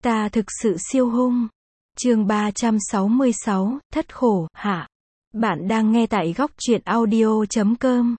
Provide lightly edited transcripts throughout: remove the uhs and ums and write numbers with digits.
Ta thực sự siêu hung. Chương 366, thất khổ, hạ. Bạn đang nghe tại góc truyện audio.com.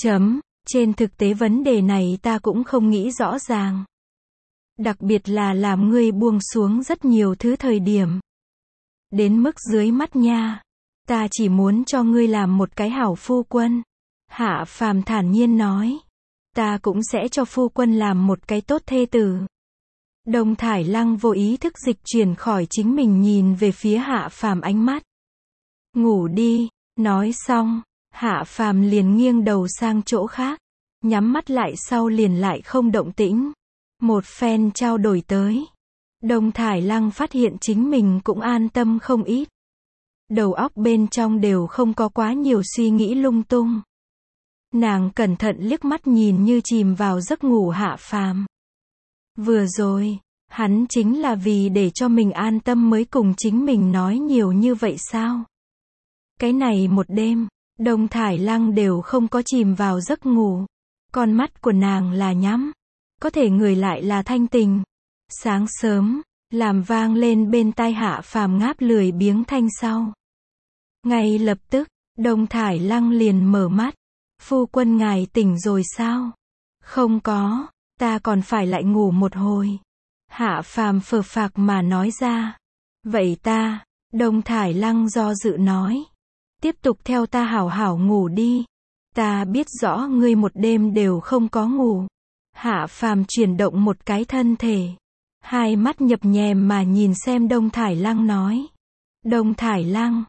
Trên thực tế vấn đề này ta cũng không nghĩ rõ ràng. Đặc biệt là làm ngươi buông xuống rất nhiều thứ thời điểm. Đến mức dưới mắt nha. Ta chỉ muốn cho ngươi làm một cái hảo phu quân. Hạ Phàm thản nhiên nói. Ta cũng sẽ cho phu quân làm một cái tốt thê tử. Đông Thải Lăng vô ý thức dịch chuyển khỏi chính mình nhìn về phía Hạ Phàm ánh mắt. Ngủ đi, nói xong, Hạ Phàm liền nghiêng đầu sang chỗ khác, nhắm mắt lại sau liền lại không động tĩnh. Một phen trao đổi tới. Đông Thải Lăng phát hiện chính mình cũng an tâm không ít. Đầu óc bên trong đều không có quá nhiều suy nghĩ lung tung. Nàng cẩn thận liếc mắt nhìn như chìm vào giấc ngủ Hạ Phàm. Vừa rồi, hắn chính là vì để cho mình an tâm mới cùng chính mình nói nhiều như vậy sao? Cái này một đêm, Đông Thải Lăng đều không có chìm vào giấc ngủ. Con mắt của nàng là nhắm, có thể người lại là thanh tình. Sáng sớm, làm vang lên bên tai Hạ Phàm ngáp lười biếng thanh sau. Ngay lập tức, Đông Thải Lăng liền mở mắt. Phu quân ngài tỉnh rồi sao? Không có, ta còn phải lại ngủ một hồi. Hạ Phàm phờ phạc mà nói ra. Vậy ta, Đông Thải Lăng do dự nói. Tiếp tục theo ta hảo hảo ngủ đi. Ta biết rõ ngươi một đêm đều không có ngủ. Hạ Phàm chuyển động một cái thân thể. Hai mắt nhập nhèm mà nhìn xem Đông Thải Lăng nói. Đông Thải Lăng,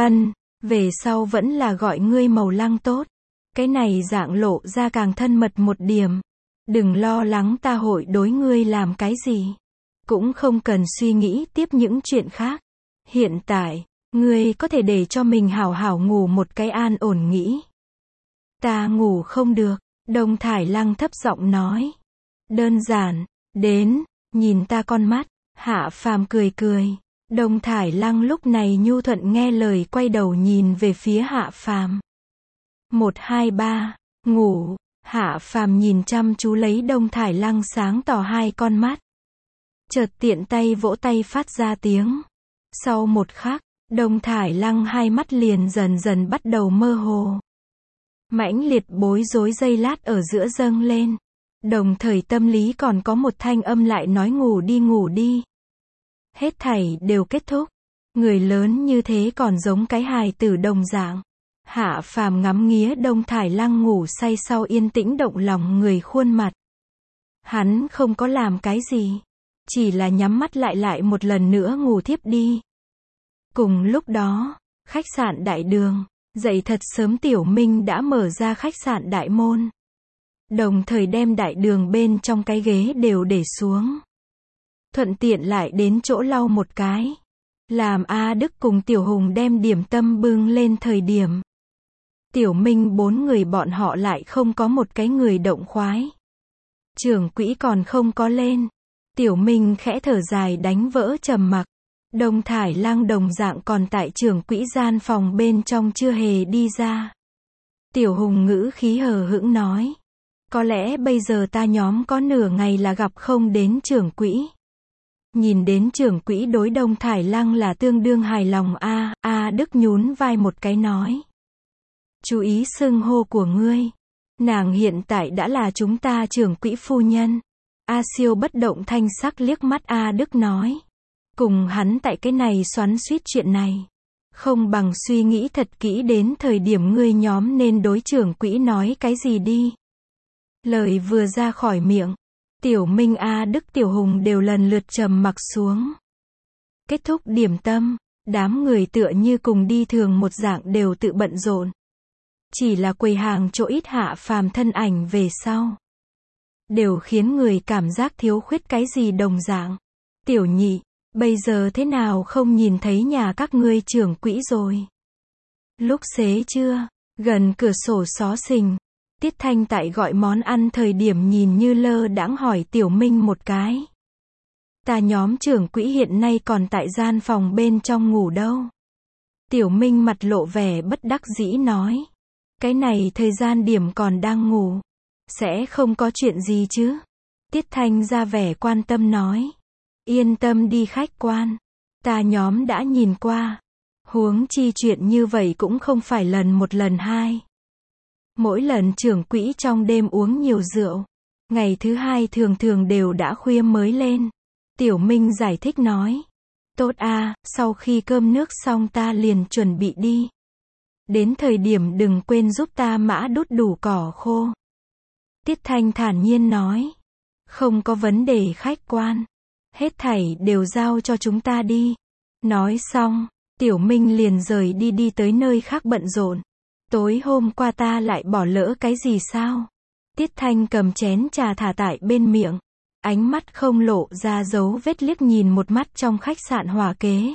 về sau vẫn là gọi ngươi Màu Lăng tốt. Cái này dạng lộ ra càng thân mật một điểm. Đừng lo lắng ta hội đối ngươi làm cái gì. Cũng không cần suy nghĩ tiếp những chuyện khác. Hiện tại, ngươi có thể để cho mình hảo hảo ngủ một cái an ổn nghỉ. Ta ngủ không được, Đông Thải Lăng thấp giọng nói. Đơn giản, đến, nhìn ta con mắt, Hạ Phàm cười cười. Đông Thải Lăng lúc này nhu thuận nghe lời quay đầu nhìn về phía Hạ Phàm. 1, 2, 3, ngủ. Hạ Phàm nhìn chăm chú lấy Đông Thải Lăng sáng tỏ hai con mắt. Chợt tiện tay vỗ tay phát ra tiếng. Sau một khắc, Đông Thải Lăng hai mắt liền dần dần bắt đầu mơ hồ. Mãnh liệt bối rối giây lát ở giữa dâng lên. Đồng thời tâm lý còn có một thanh âm lại nói ngủ đi. Hết thảy đều kết thúc. Người lớn như thế còn giống cái hài tử đồng dạng. Hạ Phàm ngắm nghía Đông Thải Lăng ngủ say sau yên tĩnh động lòng người khuôn mặt. Hắn không có làm cái gì. Chỉ là nhắm mắt lại một lần nữa ngủ thiếp đi. Cùng lúc đó, khách sạn Đại Đường, dậy thật sớm Tiểu Minh đã mở ra khách sạn đại môn. Đồng thời đem đại đường bên trong cái ghế đều để xuống. Thuận tiện lại đến chỗ lau một cái. Làm A Đức cùng Tiểu Hùng đem điểm tâm bưng lên thời điểm. Tiểu Minh 4 người bọn họ lại không có một cái người động khoái. Trưởng quỹ còn không có lên. Tiểu Minh khẽ thở dài đánh vỡ trầm mặc. Đông Thải Lăng đồng dạng còn tại trưởng quỹ gian phòng bên trong chưa hề đi ra. Tiểu Hùng ngữ khí hờ hững nói. Có lẽ bây giờ ta nhóm có nửa ngày là gặp không đến trưởng quỹ. Nhìn đến trưởng quỹ đối Đông Thải Lăng là tương đương hài lòng A Đức nhún vai một cái nói. Chú ý xưng hô của ngươi. Nàng hiện tại đã là chúng ta trưởng quỹ phu nhân. A Siêu bất động thanh sắc liếc mắt A Đức nói. Cùng hắn tại cái này xoắn xuýt chuyện này. Không bằng suy nghĩ thật kỹ đến thời điểm ngươi nhóm nên đối trưởng quỹ nói cái gì đi. Lời vừa ra khỏi miệng. Tiểu Minh A Đức Tiểu Hùng đều lần lượt trầm mặc xuống. Kết thúc điểm tâm, đám người tựa như cùng đi thường một dạng đều tự bận rộn. Chỉ là quầy hàng chỗ ít Hạ Phàm thân ảnh về sau. Đều khiến người cảm giác thiếu khuyết cái gì đồng dạng. Tiểu nhị, bây giờ thế nào không nhìn thấy nhà các ngươi trưởng quỹ rồi? Lúc xế trưa, gần cửa sổ xó xình. Tiết Thanh tại gọi món ăn thời điểm nhìn như lơ đãng hỏi Tiểu Minh một cái. Ta nhóm trưởng quỹ hiện nay còn tại gian phòng bên trong ngủ đâu? Tiểu Minh mặt lộ vẻ bất đắc dĩ nói. Cái này thời gian điểm còn đang ngủ. Sẽ không có chuyện gì chứ? Tiết Thanh ra vẻ quan tâm nói. Yên tâm đi khách quan. Ta nhóm đã nhìn qua. Huống chi chuyện như vậy cũng không phải lần một lần hai. Mỗi lần trưởng quỹ trong đêm uống nhiều rượu. Ngày thứ hai thường thường đều đã khuya mới lên. Tiểu Minh giải thích nói. Tốt a, sau khi cơm nước xong ta liền chuẩn bị đi. Đến thời điểm đừng quên giúp ta mã đút đủ cỏ khô. Tiết Thanh thản nhiên nói. Không có vấn đề khách quan. Hết thảy đều giao cho chúng ta đi. Nói xong, Tiểu Minh liền rời đi tới nơi khác bận rộn. Tối hôm qua ta lại bỏ lỡ cái gì sao? Tiết Thanh cầm chén trà thả tại bên miệng. Ánh mắt không lộ ra dấu vết liếc nhìn một mắt trong khách sạn Hòa Kế.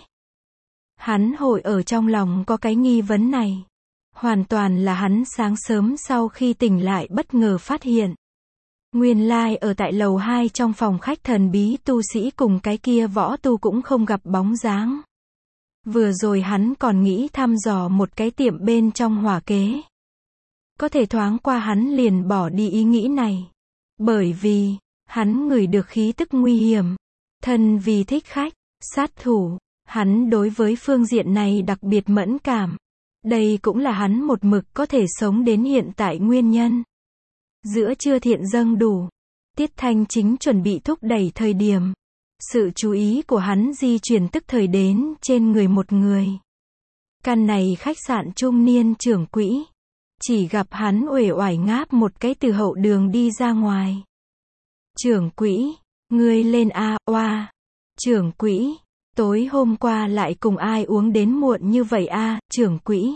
Hắn hội ở trong lòng có cái nghi vấn này. Hoàn toàn là hắn sáng sớm sau khi tỉnh lại bất ngờ phát hiện. Nguyên lai ở tại lầu 2 trong phòng khách thần bí tu sĩ cùng cái kia võ tu cũng không gặp bóng dáng. Vừa rồi hắn còn nghĩ thăm dò một cái tiệm bên trong Hòa Kế. Có thể thoáng qua hắn liền bỏ đi ý nghĩ này. Bởi vì, hắn ngửi được khí tức nguy hiểm. Thân vì thích khách, sát thủ, hắn đối với phương diện này đặc biệt mẫn cảm. Đây cũng là hắn một mực có thể sống đến hiện tại nguyên nhân. Giữa trưa thiện dâng đủ. Tiết Thanh chính chuẩn bị thúc đẩy thời điểm. Sự chú ý của hắn di chuyển tức thời đến trên người một người. Căn này khách sạn trung niên trưởng quỹ. Chỉ gặp hắn uể oải ngáp một cái từ hậu đường đi ra ngoài. Trưởng quỹ, ngươi lên a, oa. Trưởng quỹ, tối hôm qua lại cùng ai uống đến muộn như vậy a, trưởng quỹ.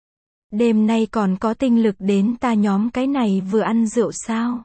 Đêm nay còn có tinh lực đến ta nhóm cái này vừa ăn rượu sao?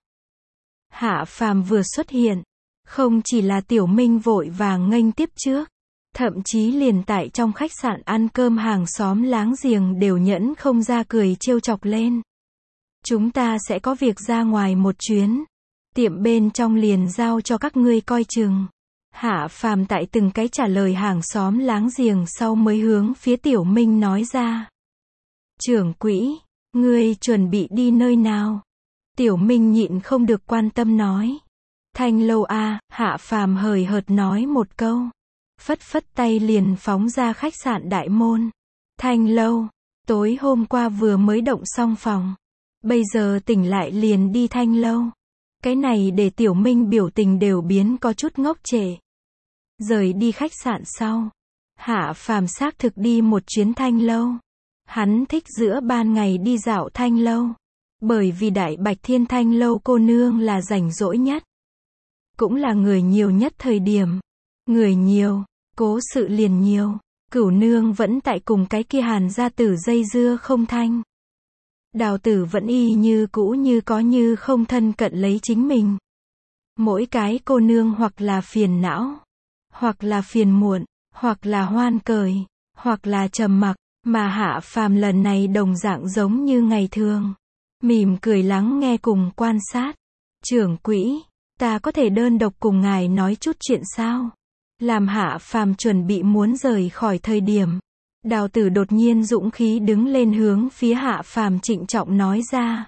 Hạ Phàm vừa xuất hiện. Không chỉ là Tiểu Minh vội vàng nghênh tiếp trước. Thậm chí liền tại trong khách sạn ăn cơm hàng xóm láng giềng đều nhẫn không ra cười trêu chọc lên. Chúng ta sẽ có việc ra ngoài một chuyến. Tiệm bên trong liền giao cho các ngươi coi chừng. Hạ Phàm tại từng cái trả lời hàng xóm láng giềng sau mới hướng phía Tiểu Minh nói ra. Trưởng quỹ, ngươi chuẩn bị đi nơi nào? Tiểu Minh nhịn không được quan tâm nói. Thanh lâu a, Hạ Phàm hời hợt nói một câu. Phất phất tay liền phóng ra khách sạn đại môn. Thanh lâu, tối hôm qua vừa mới động xong phòng. Bây giờ tỉnh lại liền đi thanh lâu. Cái này để Tiểu Minh biểu tình đều biến có chút ngốc trệ. Rời đi khách sạn sau. Hạ Phàm xác thực đi một chuyến thanh lâu. Hắn thích giữa ban ngày đi dạo thanh lâu. Bởi vì Đại Bạch Thiên thanh lâu cô nương là rảnh rỗi nhất. Cũng là người nhiều nhất thời điểm. Người nhiều, cố sự liền nhiều. Cửu nương vẫn tại cùng cái kia Hàn gia tử dây dưa không thanh. Đào tử vẫn y như cũ như có như không thân cận lấy chính mình. Mỗi cái cô nương hoặc là phiền não, hoặc là phiền muộn, hoặc là hoan cười, hoặc là trầm mặc, mà Hạ Phàm lần này đồng dạng giống như ngày thường. Mỉm cười lắng nghe cùng quan sát. Trưởng quỹ, ta có thể đơn độc cùng ngài nói chút chuyện sao? Làm Hạ Phàm chuẩn bị muốn rời khỏi thời điểm. Đào tử đột nhiên dũng khí đứng lên hướng phía Hạ Phàm trịnh trọng nói ra.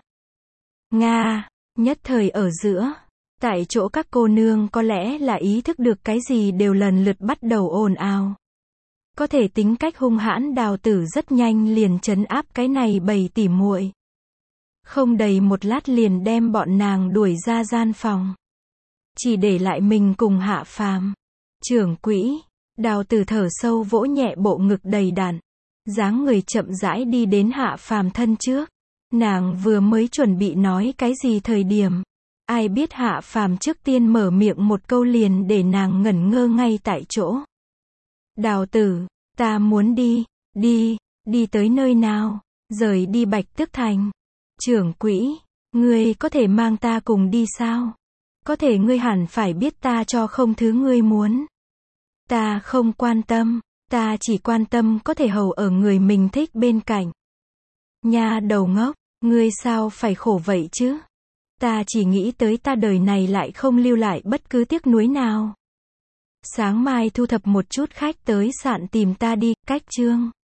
Nga, nhất thời ở giữa. Tại chỗ các cô nương có lẽ là ý thức được cái gì đều lần lượt bắt đầu ồn ào. Có thể tính cách hung hãn Đào tử rất nhanh liền trấn áp cái này bầy tỉ muội. Không đầy một lát liền đem bọn nàng đuổi ra gian phòng. Chỉ để lại mình cùng Hạ Phàm. Trưởng quỹ, Đào tử thở sâu vỗ nhẹ bộ ngực đầy đặn. Dáng người chậm rãi đi đến Hạ Phàm thân trước. Nàng vừa mới chuẩn bị nói cái gì thời điểm. Ai biết Hạ Phàm trước tiên mở miệng một câu liền để nàng ngẩn ngơ ngay tại chỗ. Đào tử, ta muốn đi tới nơi nào? Rời đi Bạch Tước Thành. Trưởng quỹ, ngươi có thể mang ta cùng đi sao? Có thể ngươi hẳn phải biết ta cho không thứ ngươi muốn. Ta không quan tâm, ta chỉ quan tâm có thể hầu ở người mình thích bên cạnh. Nha đầu ngốc, ngươi sao phải khổ vậy chứ? Ta chỉ nghĩ tới ta đời này lại không lưu lại bất cứ tiếc nuối nào. Sáng mai thu thập một chút khách tới sạn tìm ta đi, cách chương.